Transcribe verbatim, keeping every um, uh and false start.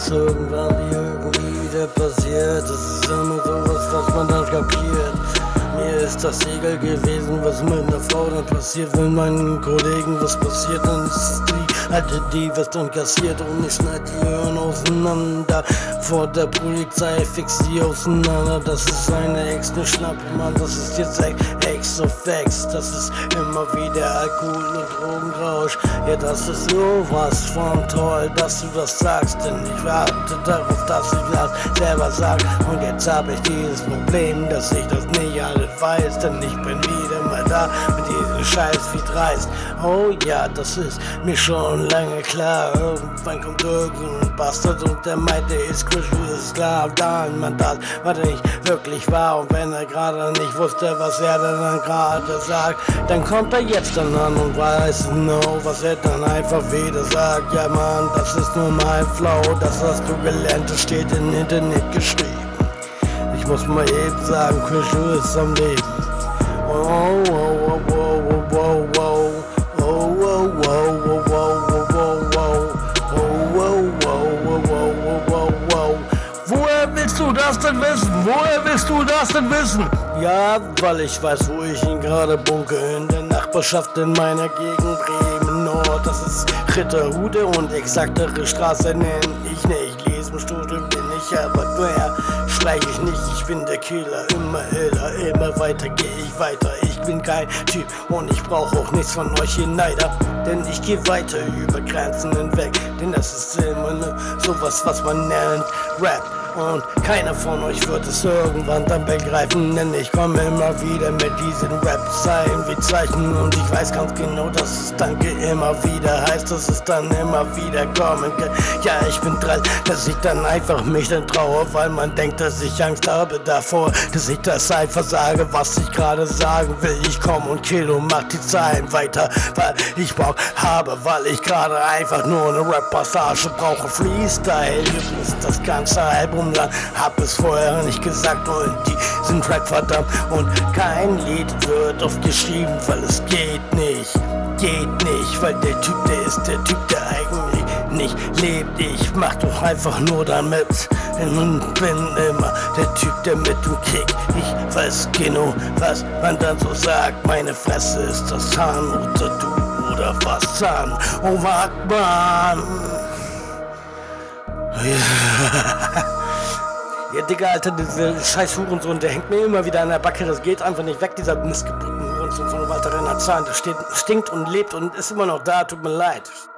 was irgendwann irgendwie wieder passiert. Das ist immer sowas, was man dann kapiert. Mir ist das egal gewesen, was mit einer Frau dann passiert. Wenn meinen Kollegen was passiert, dann ist es die alte, die was dann kassiert. Und ich schneid die Ohren auseinander. Vor der Polizei fix die auseinander. Das ist eine Ex, ne Schnappe, Mann. Das ist jetzt Ex of Ex. Das ist immer wieder Alkohol und Drogenrausch. Ja, das ist sowas von toll, dass du das sagst. Denn ich warte darauf, dass ich das selber sag. Und jetzt hab ich dieses Problem, dass ich das nicht alles weiß, denn ich bin wieder mal da mit diesem Scheiß wie dreist. Oh ja, das ist mir schon lange klar. Irgendwann kommt irgendein Bastard und der meinte, ist Chris, ist klar, dann man das, was nicht wirklich war. Und wenn er gerade nicht wusste, was er dann gerade sagt, dann kommt er jetzt dann an und weiß genau, was er dann einfach wieder sagt. Ja Mann, das ist nur mein Flow, das hast du gelernt, das steht im Internet geschrieben. Ich muss mal eben sagen, Chris ist am Leben. Oh, oh, oh, oh, oh, oh, oh. Oh, oh, oh, oh, oh, oh, oh, oh. Oh, oh, oh, oh, oh, oh, oh. Woher willst du das denn wissen? Woher willst du das denn wissen? Ja, weil ich weiß, wo ich ihn gerade bunke. In der Nachbarschaft in meiner Gegend Bremen Nord. Das ist Ritterhude und exaktere Straße nenn ich nicht. Lesenstudium bin ich, aber mehr streich ich nicht. Ich bin der Killer, immer älter, immer weiter geh ich weiter. Ich bin kein Typ und ich brauch auch nichts von euch hier Neider. Denn ich geh weiter über Grenzen hinweg. Denn das ist immer ne, sowas, was man nennt Rap. Und keiner von euch wird es irgendwann dann begreifen, denn ich komme immer wieder mit diesen Rap-Zeilen wie Zeichen. Und ich weiß ganz genau, dass es Danke immer wieder heißt, dass es dann immer wieder kommen kann. Ja, ich bin dran, dass ich dann einfach mich dann traue, weil man denkt, dass ich Angst habe davor, dass ich das einfach sage, was ich gerade sagen will. Ich komm und kill und mach die Zeilen weiter, weil ich Bock habe, weil ich gerade einfach nur eine Rap-Passage brauche. Freestyle, übrigens das ganze Album lang, hab es vorher nicht gesagt und diesen Track verdammt. Und kein Lied wird oft geschrieben, weil es geht nicht, geht nicht, weil der Typ, der ist der Typ, der eigentlich nicht lebt. Ich mach doch einfach nur damit und bin immer der Typ, der mit dem Kick. Ich weiß genau, was man dann so sagt. Meine Fresse, ist das Zahn oder du oder was Zahn? Oh, wag man. Ja, Digga, Alter, dieser scheiß Hurensohn, der hängt mir immer wieder an der Backe, das geht einfach nicht weg, dieser missgebrückten Hurensohn von Walter Renner Zahn, der steht, stinkt und lebt und ist immer noch da, tut mir leid.